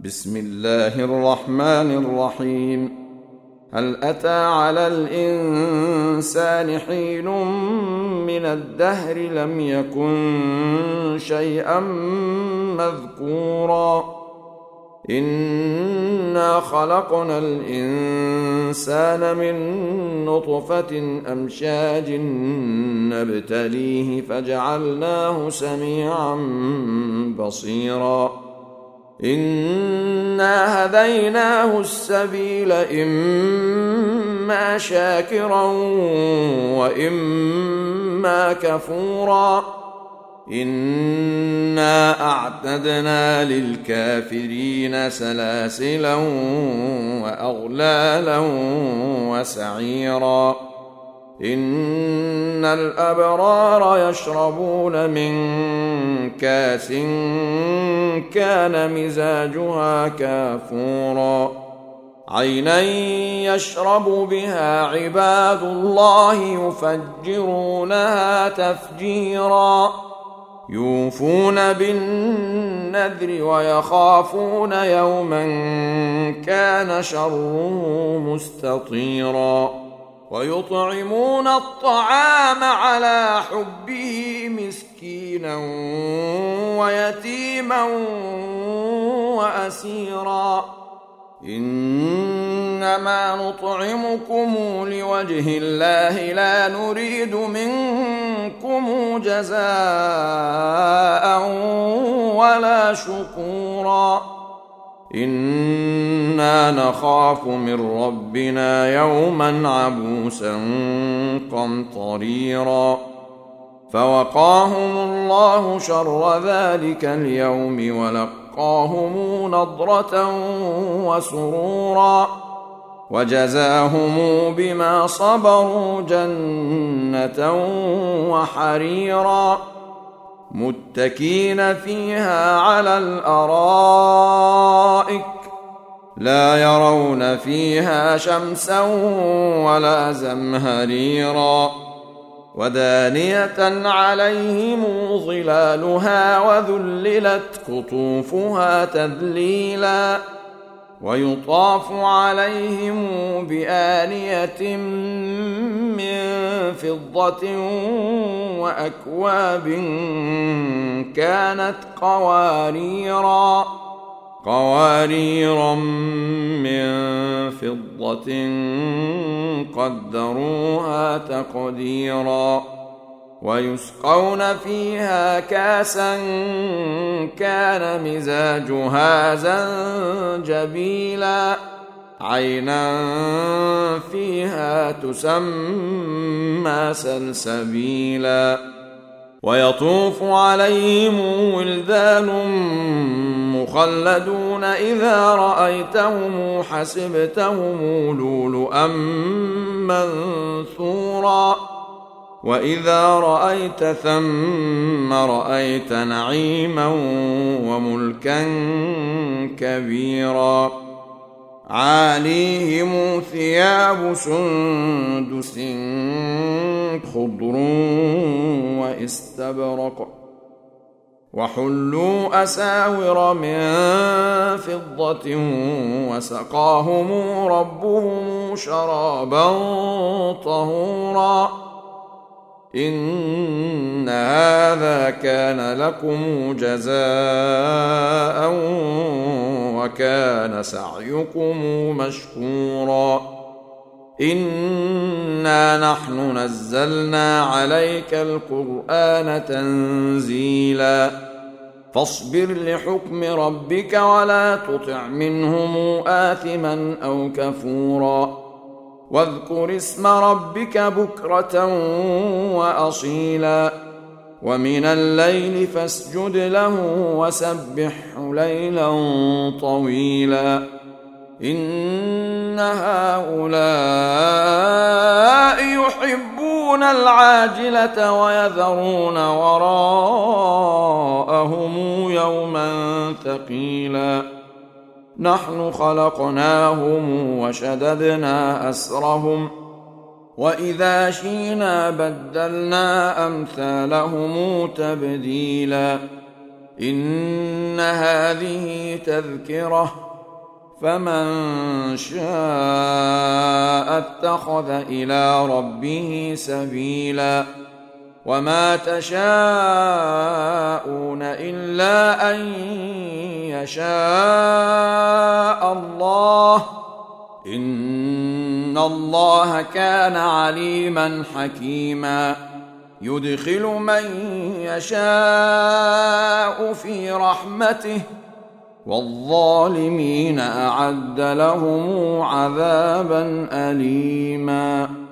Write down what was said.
بسم الله الرحمن الرحيم. هل أتى على الإنسان حين من الدهر لم يكن شيئا مذكورا إنا خلقنا الإنسان من نطفة أمشاج نبتليه فجعلناه سميعا بصيرا إنا هديناه السبيل إما شاكرا وإما كفورا إنا أعتدنا للكافرين سلاسلا وأغلالا وسعيرا إن الأبرار يشربون من كاس كان مزاجها كافورا عينا يشرب بها عباد الله يفجرونها تفجيرا يوفون بالنذر ويخافون يوما كان شره مستطيرا ويطعمون الطعام على حبه مسكينا ويتيما وأسيرا إنما نطعمكم لوجه الله لا نريد منكم جزاء ولا شكورا إنا نخاف من ربنا يوما عبوسا قمطريرا فوقاهم الله شر ذلك اليوم ولقاهم نضرة وسرورا وجزاهم بما صبروا جنة وحريرا متكين فيها على الأرائك لا يرون فيها شمسا ولا زمهريرا ودانية عليهم ظلالها وذللت قطوفها تذليلا ويطاف عليهم بآنية من فضة وأكواب كانت قواريرا من فضة قدروها تقديرا ويسقون فيها كاسا كان مزاجها زنجبيلا عينا فيها تسمى سلسبيلا ويطوف عليهم ولدان مخلدون إذا رأيتهم حسبتهم لؤلؤا منثورا وإذا رأيت ثم رأيت نعيما وملكا كبيرا عاليهم ثياب سندس خضر واستبرق وحلوا أساور من فضة وسقاهم ربهم شرابا طهورا إن هذا كان لكم جزاء وكان سعيكم مشكورا إنا نحن نزلنا عليك القرآن تنزيلا فاصبر لحكم ربك ولا تطع منهم آثما أو كفورا واذكر اسم ربك بكرة وأصيلا ومن الليل فاسجد له وسبحه ليلا طويلا إن هؤلاء يحبون العاجلة ويذرون وراءهم يوما ثقيلا نحن خلقناهم وشددنا أسرهم وإذا شئنا بدلنا أمثالهم تبديلا إن هذه تذكرة فمن شاء اتخذ إلى ربه سبيلا وما تشاءون إلا أن يشاء الله إن الله كان عليما حكيما يدخل من يشاء في رحمته والظالمين أعد لهم عذابا أليما